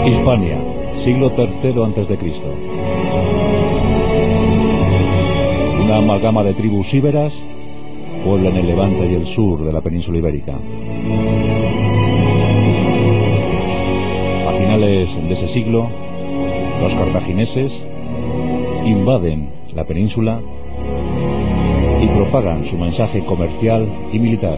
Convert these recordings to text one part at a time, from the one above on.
Hispania, siglo III a.C. Una amalgama de tribus íberas pueblan el levante y el sur de la península ibérica. A finales de ese siglo, los cartagineses invaden la península y propagan su mensaje comercial y militar.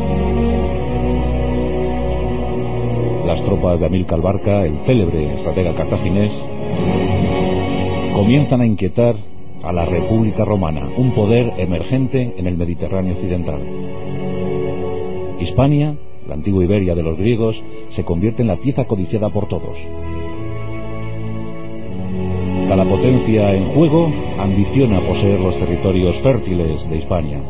Las tropas de Amílcar Barca, el célebre estratega cartaginés, comienzan a inquietar a la República Romana, un poder emergente en el Mediterráneo occidental. Hispania, la antigua Iberia de los griegos, se convierte en la pieza codiciada por todos. Cada potencia en juego ambiciona poseer los territorios fértiles de Hispania.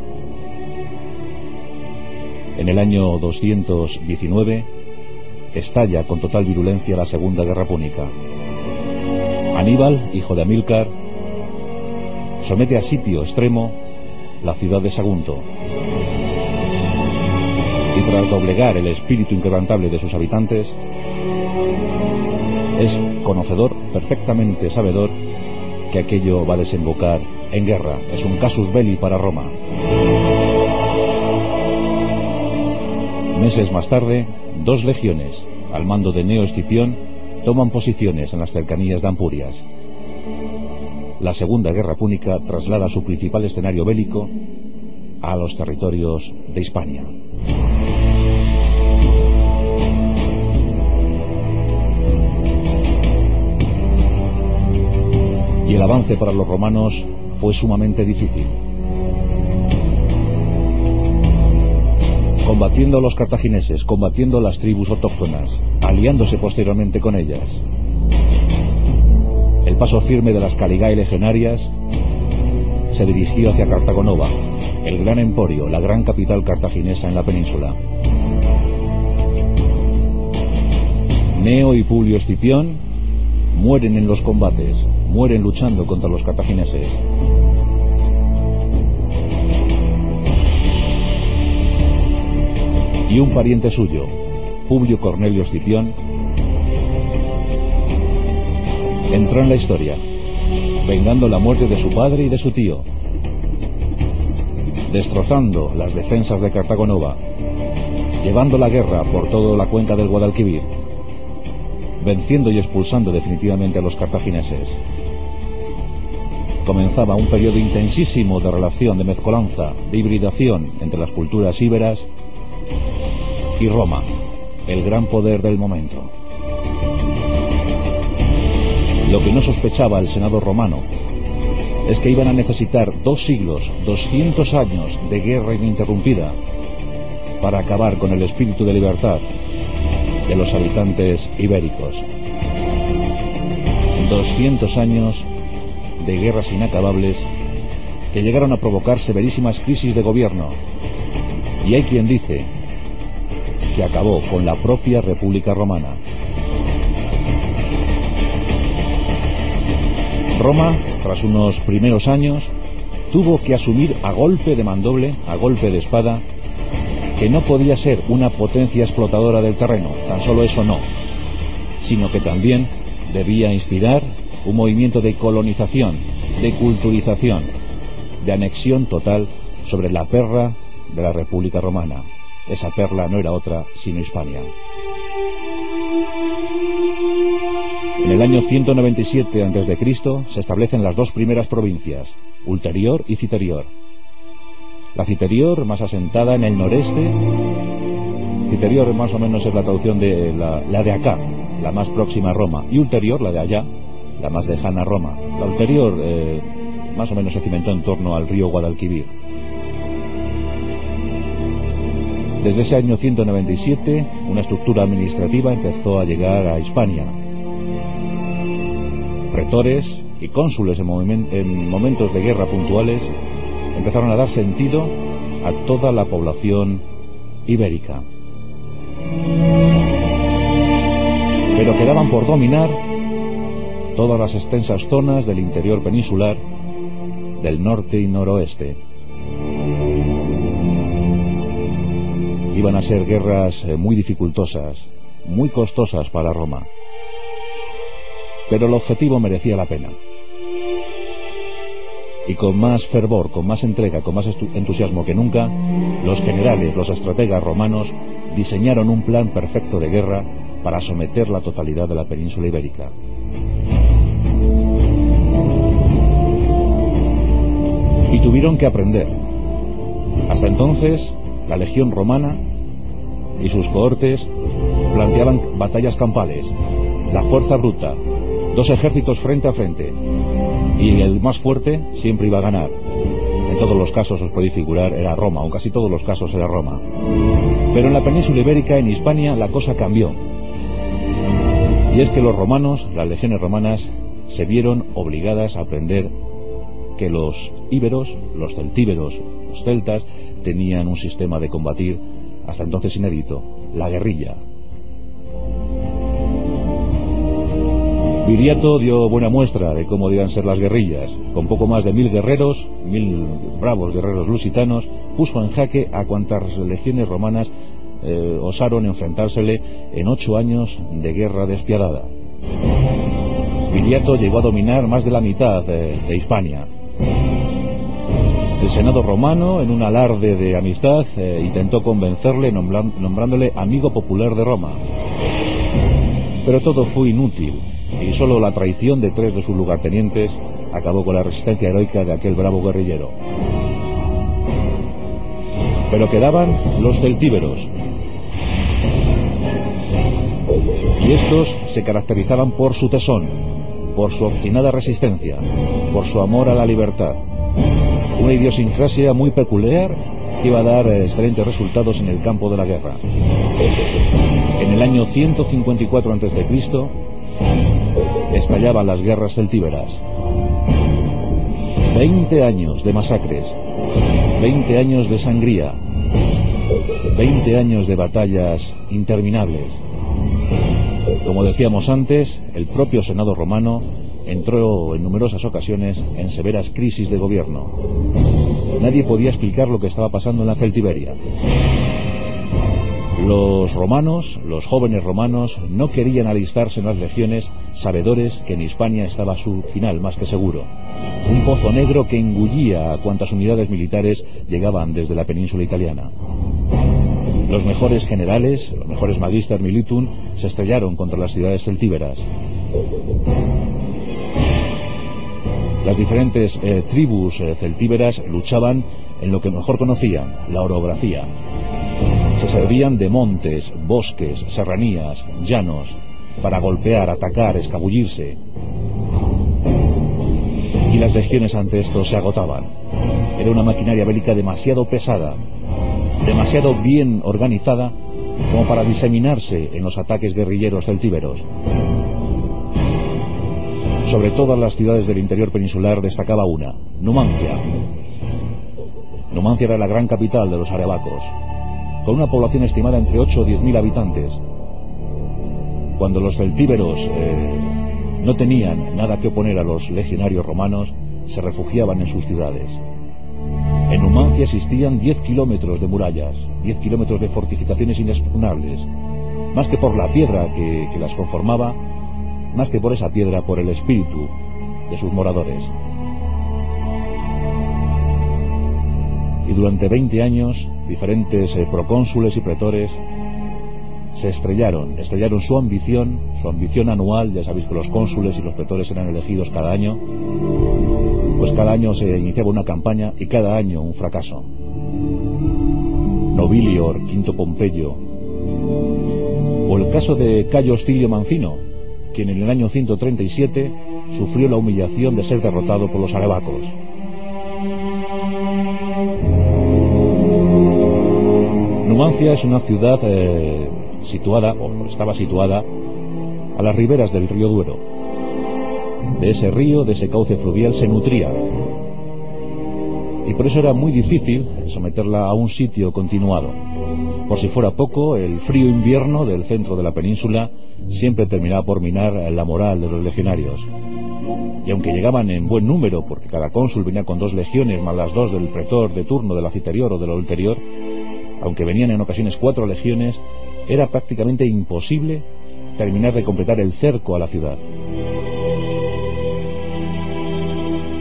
En el año 219 estalla con total virulencia la Segunda Guerra Púnica. Aníbal, hijo de Amílcar, somete a sitio extremo la ciudad de Sagunto, y tras doblegar el espíritu inquebrantable de sus habitantes, es conocedor, perfectamente sabedor, que aquello va a desembocar en guerra. Es un casus belli para Roma. Meses más tarde, 2 legiones, al mando de Gneo Escipión, toman posiciones en las cercanías de Ampurias. La Segunda Guerra Púnica traslada su principal escenario bélico a los territorios de Hispania. Y el avance para los romanos fue sumamente difícil. Combatiendo a los cartagineses, combatiendo a las tribus autóctonas, aliándose posteriormente con ellas. El paso firme de las Caligae legionarias se dirigió hacia Cartago Nova, el gran emporio, la gran capital cartaginesa en la península. Gneo y Publio Escipión mueren en los combates, mueren luchando contra los cartagineses. Y un pariente suyo, Publio Cornelio Escipión, entró en la historia, vengando la muerte de su padre y de su tío, destrozando las defensas de Cartago Nova, llevando la guerra por toda la cuenca del Guadalquivir, venciendo y expulsando definitivamente a los cartagineses. Comenzaba un periodo intensísimo de relación, de mezcolanza, de hibridación entre las culturas íberas y Roma, el gran poder del momento. Lo que no sospechaba el Senado romano es que iban a necesitar 2 siglos, 200 años de guerra ininterrumpida para acabar con el espíritu de libertad de los habitantes ibéricos. 200 años de guerras inacabables que llegaron a provocar severísimas crisis de gobierno, y hay quien dice que acabó con la propia República Romana. Roma, tras unos primeros años, tuvo que asumir a golpe de mandoble, a golpe de espada, que no podía ser una potencia explotadora del terreno, tan solo eso no, sino que también debía inspirar un movimiento de colonización, de culturización, de anexión total sobre la perla de la República Romana. Esa perla no era otra sino Hispania. En el año 197 a.C. se establecen las 2 primeras provincias, Ulterior y Citerior. La Citerior, más asentada en el noreste. Citerior más o menos es la traducción de la de acá, la más próxima a Roma, y Ulterior, la de allá, la más lejana a Roma. La Ulterior más o menos se cimentó en torno al río Guadalquivir. Desde ese año 197, una estructura administrativa empezó a llegar a Hispania. Pretores y cónsules en momentos de guerra puntuales empezaron a dar sentido a toda la población ibérica. Pero quedaban por dominar todas las extensas zonas del interior peninsular, del norte y noroeste. Iban a ser guerras muy dificultosas, muy costosas para Roma. pero el objetivo merecía la pena. Y con más fervor, con más entrega, con más entusiasmo que nunca, los generales, los estrategas romanos diseñaron un plan perfecto de guerra para someter la totalidad de la península ibérica. Y tuvieron que aprender. Hasta entonces, la legión romana y sus cohortes planteaban batallas campales, la fuerza bruta, dos ejércitos frente a frente, y el más fuerte siempre iba a ganar. En todos los casos, os podéis figurar, era Roma, o en casi todos los casos era Roma. Pero en la península ibérica, en Hispania, la cosa cambió. Y es que los romanos, las legiones romanas, se vieron obligadas a aprender que los íberos, los celtíberos, los celtas, tenían un sistema de combatir hasta entonces inédito, la guerrilla. Viriato dio buena muestra de cómo debían ser las guerrillas. Con poco más de 1000 guerreros, 1000 bravos guerreros lusitanos, puso en jaque a cuantas legiones romanas osaron enfrentársele en 8 años de guerra despiadada. Viriato llegó a dominar más de la mitad de Hispania. El Senado romano, en un alarde de amistad, intentó convencerle nombrándole amigo popular de Roma. Pero todo fue inútil, y solo la traición de 3 de sus lugartenientes acabó con la resistencia heroica de aquel bravo guerrillero. Pero quedaban los celtíberos, y estos se caracterizaban por su tesón, por su obstinada resistencia, por su amor a la libertad, una idiosincrasia muy peculiar que iba a dar excelentes resultados en el campo de la guerra. En el año 154 a.C. estallaban las guerras celtíberas. 20 años de masacres, 20 años de sangría, 20 años de batallas interminables. Como decíamos antes, el propio Senado romano entró en numerosas ocasiones en severas crisis de gobierno. Nadie podía explicar lo que estaba pasando en la Celtiberia. Los romanos, los jóvenes romanos, no querían alistarse en las legiones, sabedores que en Hispania estaba su final más que seguro. Un pozo negro que engullía a cuantas unidades militares llegaban desde la península italiana. Los mejores generales, los mejores magister militum, se estrellaron contra las ciudades celtíberas. Las diferentes tribus celtíberas luchaban en lo que mejor conocían, la orografía. Se servían de montes, bosques, serranías, llanos, para golpear, atacar, escabullirse. Y las legiones ante esto se agotaban. Era una maquinaria bélica demasiado pesada, demasiado bien organizada como para diseminarse en los ataques guerrilleros celtíberos. Sobre todas las ciudades del interior peninsular destacaba una, Numancia. Numancia era la gran capital de los arebacos, con una población estimada entre 8 o 10.000 habitantes. Cuando los celtíberos no tenían nada que oponer a los legionarios romanos, se refugiaban en sus ciudades. En Numancia existían 10 kilómetros de murallas, 10 kilómetros de fortificaciones inexpugnables, más que por la piedra que las conformaba, más que por esa piedra, por el espíritu de sus moradores. Y durante 20 años, diferentes procónsules y pretores se estrellaron su ambición anual. Ya sabéis que los cónsules y los pretores eran elegidos cada año, pues cada año se iniciaba una campaña y cada año un fracaso. Nobilior, Quinto Pompeyo, o el caso de Cayo Hostilio Manfino, quien en el año 137 sufrió la humillación de ser derrotado por los arebacos. Numancia es una ciudad estaba situada a las riberas del río Duero. De ese río, de ese cauce fluvial, se nutría. Y por eso era muy difícil someterla a un sitio continuado. Por si fuera poco, el frío invierno del centro de la península siempre terminaba por minar la moral de los legionarios. Y aunque llegaban en buen número, porque cada cónsul venía con 2 legiones, más las 2 del pretor de turno de la citerior o de la ulterior, aunque venían en ocasiones 4 legiones, era prácticamente imposible terminar de completar el cerco a la ciudad.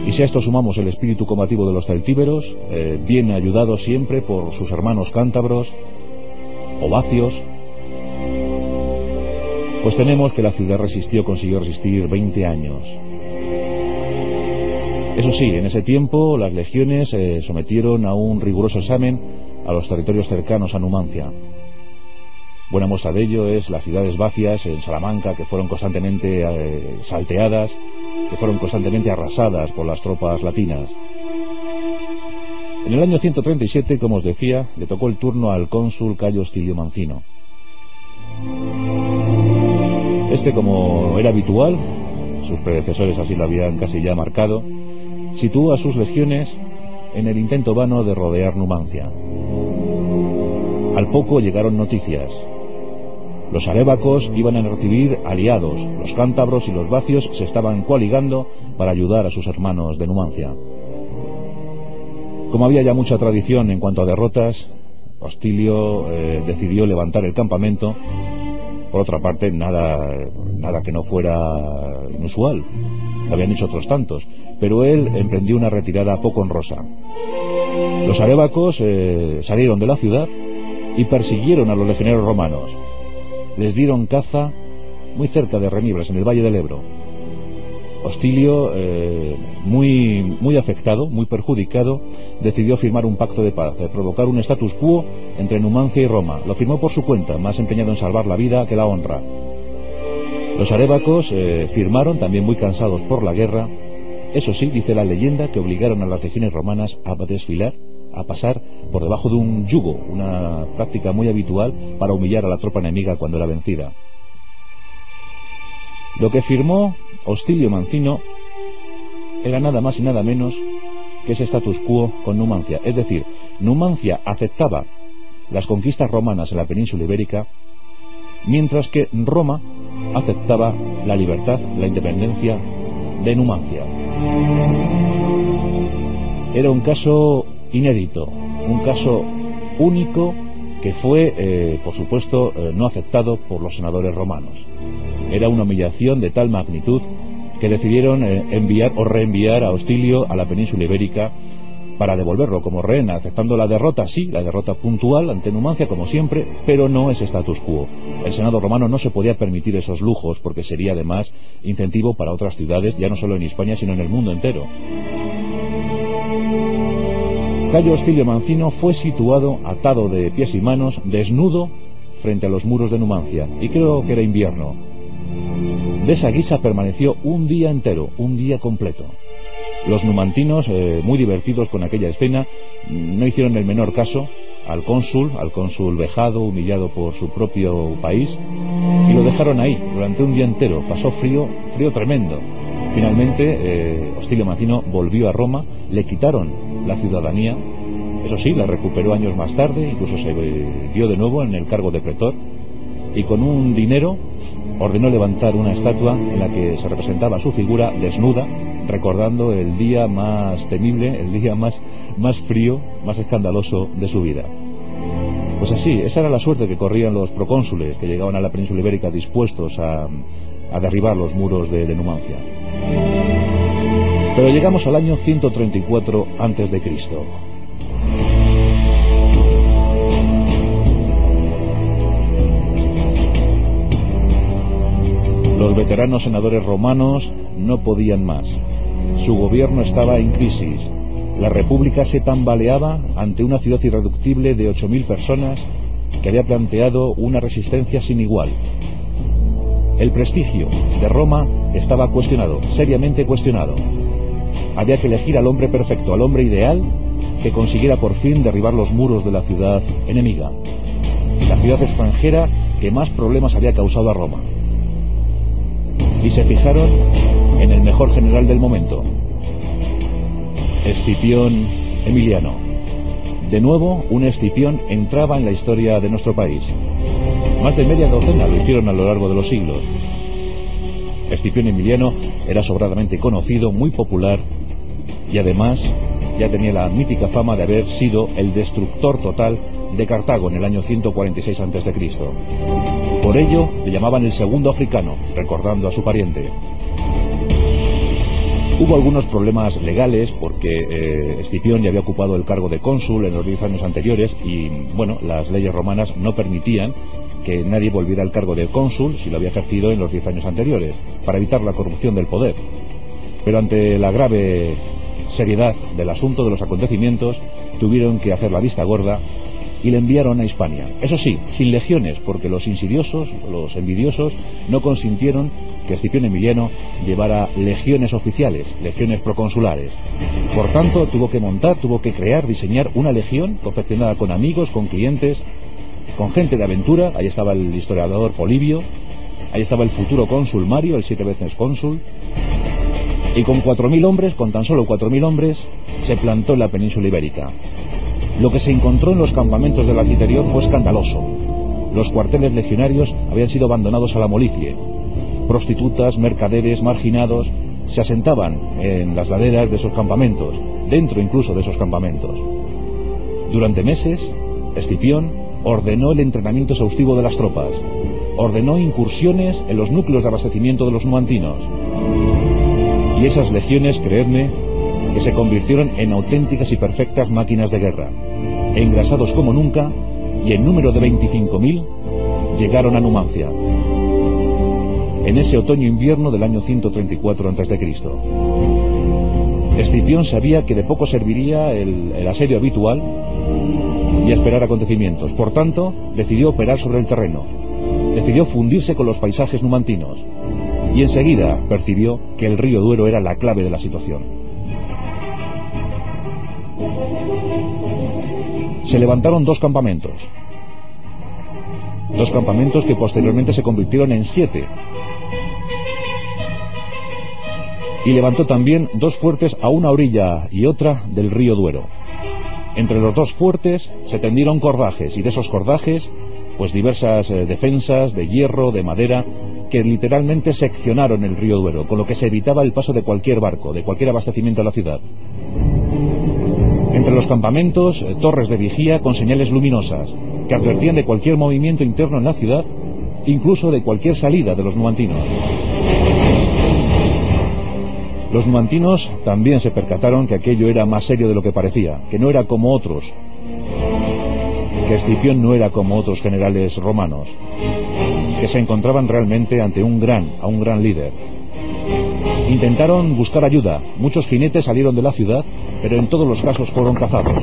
Y si a esto sumamos el espíritu combativo de los celtíberos, bien ayudados siempre por sus hermanos cántabros o vacios, pues tenemos que la ciudad consiguió resistir 20 años. Eso sí, en ese tiempo las legiones sometieron a un riguroso examen a los territorios cercanos a Numancia. Buena muestra de ello es las ciudades vacias en Salamanca, que fueron constantemente salteadas, que fueron constantemente arrasadas por las tropas latinas. En el año 137, como os decía, le tocó el turno al cónsul Cayo Hostilio Mancino. Este, como era habitual, sus predecesores así lo habían casi ya marcado, situó a sus legiones en el intento vano de rodear Numancia. Al poco llegaron noticias. Los arébacos iban a recibir aliados, los cántabros y los vacios se estaban coaligando para ayudar a sus hermanos de Numancia. Como había ya mucha tradición en cuanto a derrotas, Hostilio decidió levantar el campamento. Por otra parte, nada que no fuera inusual, lo habían hecho otros tantos, pero él emprendió una retirada poco honrosa. Los arébacos salieron de la ciudad y persiguieron a los legionarios romanos. Les dieron caza muy cerca de Renieblas, en el Valle del Ebro. Hostilio, muy afectado, muy perjudicado, decidió firmar un pacto de paz, provocar un status quo entre Numancia y Roma. Lo firmó por su cuenta, más empeñado en salvar la vida que la honra. Los arébacos firmaron, también muy cansados por la guerra. Eso sí, dice la leyenda, que obligaron a las legiones romanas a desfilar, a pasar por debajo de un yugo, una práctica muy habitual para humillar a la tropa enemiga cuando era vencida. Lo que firmó Hostilio Mancino era nada más y nada menos que ese status quo con Numancia. Es decir, Numancia aceptaba las conquistas romanas en la península ibérica, mientras que Roma aceptaba la libertad, la independencia de Numancia. Era un caso inédito, un caso único que fue, por supuesto, no aceptado por los senadores romanos. Era una humillación de tal magnitud que decidieron enviar o reenviar a Hostilio a la península ibérica para devolverlo como rehén, aceptando la derrota, sí, la derrota puntual ante Numancia como siempre, pero no ese status quo. El Senado romano no se podía permitir esos lujos porque sería además incentivo para otras ciudades, ya no solo en Hispania sino en el mundo entero. Cayo Hostilio Mancino fue situado atado de pies y manos, desnudo, frente a los muros de Numancia, y creo que era invierno. De esa guisa permaneció un día entero, un día completo. Los numantinos, muy divertidos con aquella escena, no hicieron el menor caso al cónsul vejado, humillado por su propio país, y lo dejaron ahí durante un día entero. Pasó frío tremendo. Finalmente, Hostilio Mancino volvió a Roma, le quitaron la ciudadanía, eso sí, la recuperó años más tarde, incluso se dio de nuevo en el cargo de pretor, y con un dinero ordenó levantar una estatua en la que se representaba su figura desnuda, recordando el día más temible, el día más frío, más escandaloso de su vida. Pues así, esa era la suerte que corrían los procónsules que llegaban a la península ibérica dispuestos a derribar los muros de Numancia. Pero llegamos al año 134 a.C. Los veteranos senadores romanos no podían más. Su gobierno estaba en crisis. La república se tambaleaba ante una ciudad irreductible de 8.000 personas que había planteado una resistencia sin igual. El prestigio de Roma estaba cuestionado, seriamente cuestionado. Había que elegir al hombre perfecto, al hombre ideal, que consiguiera por fin derribar los muros de la ciudad enemiga, la ciudad extranjera que más problemas había causado a Roma. Y se fijaron en el mejor general del momento, Escipión Emiliano. De nuevo, un Escipión entraba en la historia de nuestro país. Más de media docena lo hicieron a lo largo de los siglos. Escipión Emiliano era sobradamente conocido, muy popular, y además ya tenía la mítica fama de haber sido el destructor total de Cartago en el año 146 a.C. Por ello le llamaban el segundo africano, recordando a su pariente. Hubo algunos problemas legales porque Escipión ya había ocupado el cargo de cónsul en los 10 años anteriores y, bueno, las leyes romanas no permitían que nadie volviera al cargo de cónsul si lo había ejercido en los 10 años anteriores, para evitar la corrupción del poder. Pero ante la grave seriedad del asunto, de los acontecimientos, tuvieron que hacer la vista gorda y le enviaron a Hispania. Eso sí, sin legiones, porque los insidiosos, los envidiosos, no consintieron que Escipión Emiliano llevara legiones oficiales, legiones proconsulares. Por tanto, tuvo que crear, diseñar una legión confeccionada con amigos, con clientes, con gente de aventura. Ahí estaba el historiador Polibio, ahí estaba el futuro cónsul Mario, el 7 veces cónsul, y con 4.000 hombres, con tan solo 4.000 hombres, se plantó en la península ibérica. Lo que se encontró en los campamentos del anterior fue escandaloso. Los cuarteles legionarios habían sido abandonados a la molicie. Prostitutas, mercaderes, marginados se asentaban en las laderas de esos campamentos, dentro incluso de esos campamentos. Durante meses, Escipión ordenó el entrenamiento exhaustivo de las tropas, ordenó incursiones en los núcleos de abastecimiento de los numantinos. Y esas legiones, creedme, que se convirtieron en auténticas y perfectas máquinas de guerra. Engrasados como nunca, y en número de 25.000, llegaron a Numancia, en ese otoño-invierno del año 134 a.C. Escipión sabía que de poco serviría el asedio habitual y esperar acontecimientos. Por tanto, decidió operar sobre el terreno, decidió fundirse con los paisajes numantinos, y enseguida percibió que el río Duero era la clave de la situación. Se levantaron dos campamentos que posteriormente se convirtieron en 7, y levantó también dos fuertes a una orilla y otra del río Duero. Entre los dos fuertes se tendieron cordajes, y de esos cordajes, pues diversas defensas de hierro, de madera, que literalmente seccionaron el río Duero, con lo que se evitaba el paso de cualquier barco, de cualquier abastecimiento a la ciudad. Entre los campamentos, torres de vigía con señales luminosas, que advertían de cualquier movimiento interno en la ciudad, incluso de cualquier salida de los numantinos. Los numantinos también se percataron que aquello era más serio de lo que parecía, que no era como otros, que Escipión no era como otros generales romanos, que se encontraban realmente ante un gran líder. Intentaron buscar ayuda, muchos jinetes salieron de la ciudad, pero en todos los casos fueron cazados.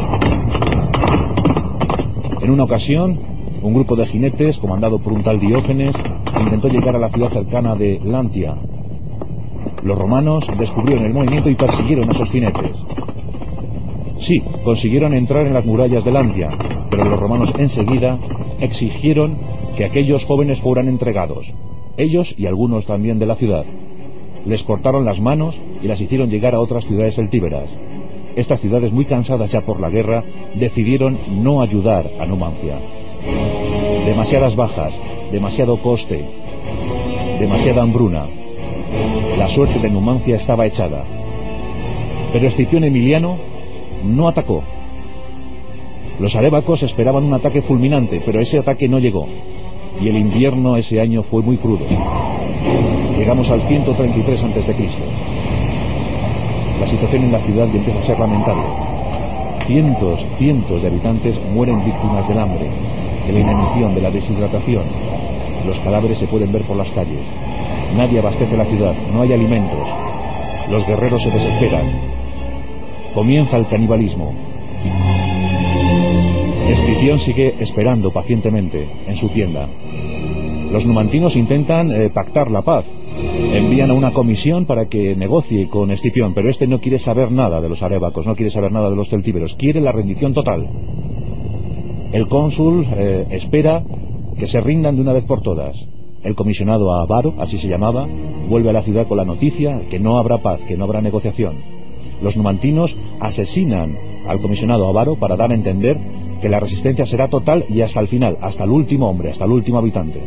En una ocasión, un grupo de jinetes, comandado por un tal Diógenes, intentó llegar a la ciudad cercana de Lantia. Los romanos descubrieron el movimiento y persiguieron a esos jinetes. Sí, consiguieron entrar en las murallas de Lantia, pero los romanos enseguida exigieron que aquellos jóvenes fueran entregados, ellos y algunos también de la ciudad. Les cortaron las manos y las hicieron llegar a otras ciudades celtíberas. Estas ciudades, muy cansadas ya por la guerra, decidieron no ayudar a Numancia. Demasiadas bajas, demasiado coste, demasiada hambruna. La suerte de Numancia estaba echada. Pero Escipión Emiliano no atacó. Los arébacos esperaban un ataque fulminante, pero ese ataque no llegó. Y el invierno ese año fue muy crudo. Llegamos al 133 a.C. La situación en la ciudad ya empieza a ser lamentable. Cientos de habitantes mueren víctimas del hambre, de la inanición, de la deshidratación. Los cadáveres se pueden ver por las calles. Nadie abastece la ciudad, no hay alimentos. Los guerreros se desesperan. Comienza el canibalismo. Escipión sigue esperando pacientemente en su tienda. Los numantinos intentan pactar la paz. Envían a una comisión para que negocie con Escipión, pero este no quiere saber nada de los arébacos, no quiere saber nada de los celtíberos, quiere la rendición total. El cónsul espera que se rindan de una vez por todas. El comisionado Avaro, así se llamaba, vuelve a la ciudad con la noticia que no habrá paz, que no habrá negociación. Los numantinos asesinan al comisionado Avaro para dar a entender que la resistencia será total y hasta el final, hasta el último hombre, hasta el último habitante.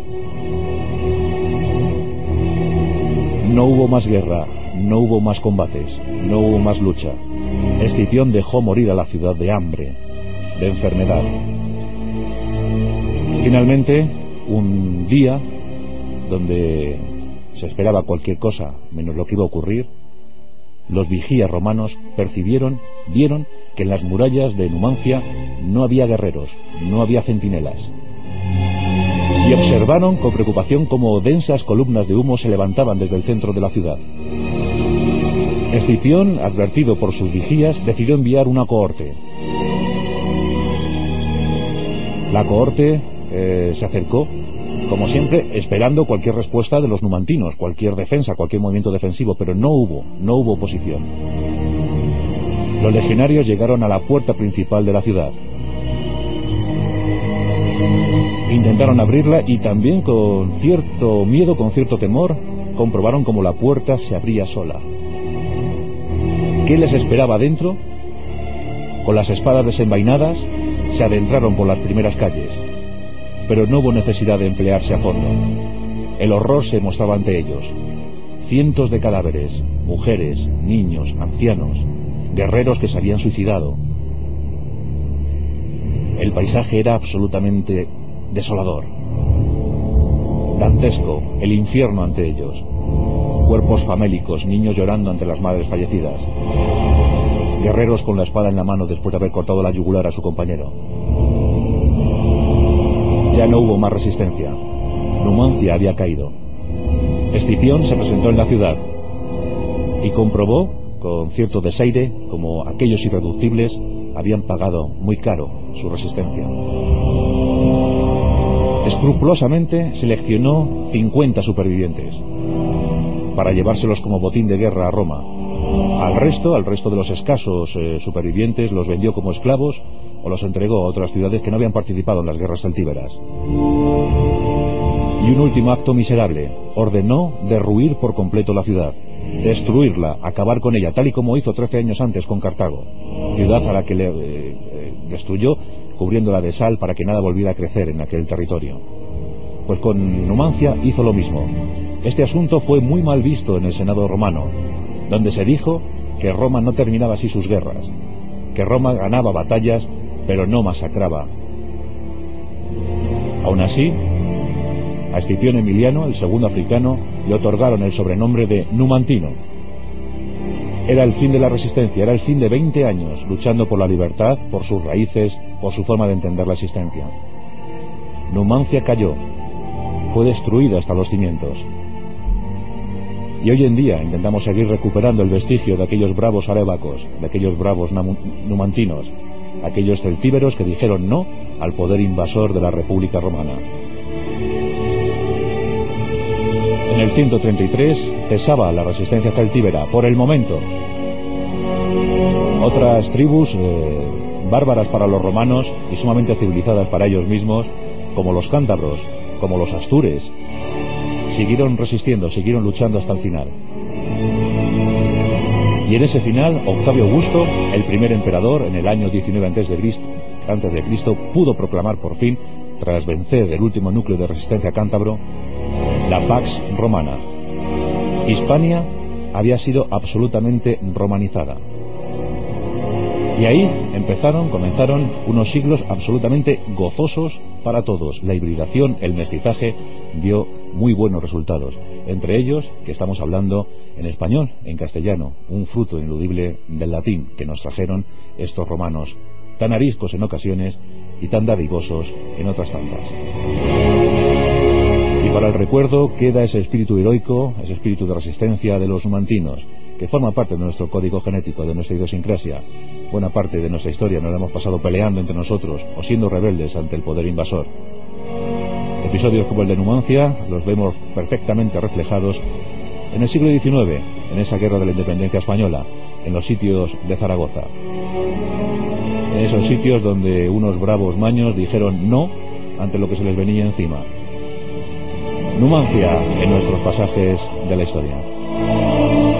No hubo más guerra, no hubo más combates, no hubo más lucha. Escipión dejó morir a la ciudad de hambre, de enfermedad. Finalmente, un día donde se esperaba cualquier cosa menos lo que iba a ocurrir, los vigías romanos vieron que en las murallas de Numancia no había guerreros, no había centinelas. Y observaron con preocupación cómo densas columnas de humo se levantaban desde el centro de la ciudad. Escipión, advertido por sus vigías, decidió enviar una cohorte. La cohorte se acercó, como siempre, esperando cualquier respuesta de los numantinos, cualquier defensa, cualquier movimiento defensivo, pero no hubo oposición. Los legionarios llegaron a la puerta principal de la ciudad. Intentaron abrirla y también con cierto miedo, con cierto temor, comprobaron cómo la puerta se abría sola. ¿Qué les esperaba dentro? Con las espadas desenvainadas, se adentraron por las primeras calles, pero no hubo necesidad de emplearse a fondo. El horror se mostraba ante ellos. Cientos de cadáveres, mujeres, niños, ancianos, guerreros que se habían suicidado. El paisaje era absolutamente desolador, dantesco, el infierno ante ellos. Cuerpos famélicos, niños llorando ante las madres fallecidas, guerreros con la espada en la mano después de haber cortado la yugular a su compañero. Ya no hubo más resistencia. Numancia había caído. Escipión se presentó en la ciudad y comprobó con cierto desaire como aquellos irreductibles habían pagado muy caro su resistencia. Escrupulosamente seleccionó 50 supervivientes para llevárselos como botín de guerra a Roma. Al resto de los escasos supervivientes los vendió como esclavos o los entregó a otras ciudades que no habían participado en las guerras celtíberas. Y un último acto miserable: ordenó derruir por completo la ciudad, destruirla, acabar con ella, tal y como hizo 13 años antes con Cartago, ciudad a la que le destruyó cubriéndola de sal para que nada volviera a crecer en aquel territorio. Pues con Numancia hizo lo mismo. Este asunto fue muy mal visto en el Senado romano, donde se dijo que Roma no terminaba así sus guerras, que Roma ganaba batallas pero no masacraba. Aún así, a Escipión Emiliano, el segundo africano, le otorgaron el sobrenombre de Numantino. Era el fin de la resistencia, era el fin de 20 años luchando por la libertad, por sus raíces, por su forma de entender la existencia. Numancia cayó, fue destruida hasta los cimientos. Y hoy en día intentamos seguir recuperando el vestigio de aquellos bravos arébacos, de aquellos bravos numantinos, aquellos celtíberos que dijeron no al poder invasor de la República Romana. En el 133 cesaba la resistencia celtíbera, por el momento. Otras tribus bárbaras para los romanos y sumamente civilizadas para ellos mismos, como los cántabros, como los astures, siguieron resistiendo, siguieron luchando hasta el final. Y en ese final, Octavio Augusto, el primer emperador, en el año 19 antes de Cristo, pudo proclamar por fin, tras vencer el último núcleo de resistencia cántabro, la Pax Romana. Hispania había sido absolutamente romanizada. Y ahí comenzaron unos siglos absolutamente gozosos para todos. La hibridación, el mestizaje dio muy buenos resultados. Entre ellos, que estamos hablando en español, en castellano, un fruto ineludible del latín que nos trajeron estos romanos, tan ariscos en ocasiones y tan dadivosos en otras tantas. Y para el recuerdo queda ese espíritu heroico, ese espíritu de resistencia de los numantinos, que forma parte de nuestro código genético, de nuestra idiosincrasia. Buena parte de nuestra historia nos la hemos pasado peleando entre nosotros o siendo rebeldes ante el poder invasor. Episodios como el de Numancia los vemos perfectamente reflejados en el siglo XIX, en esa guerra de la independencia española, en los sitios de Zaragoza. En esos sitios donde unos bravos maños dijeron no ante lo que se les venía encima. Numancia en nuestros pasajes de la historia.